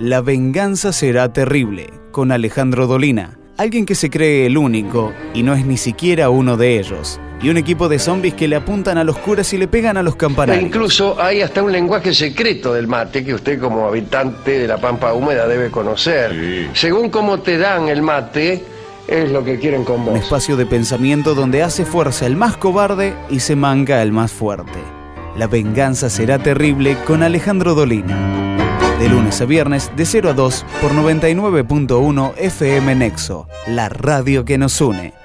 La venganza será terrible, con Alejandro Dolina, alguien que se cree el único y no es ni siquiera uno de ellos, y un equipo de zombies que le apuntan a los curas y le pegan a los campanarios. E incluso hay hasta un lenguaje secreto del mate que usted como habitante de la Pampa Húmeda debe conocer. Sí. Según cómo te dan el mate, es lo que quieren con vos. Un espacio de pensamiento donde hace fuerza el más cobarde y se manga el más fuerte. La venganza será terrible con Alejandro Dolina. De lunes a viernes, de 0 a 2, por 99.1 FM Nexo, la radio que nos une.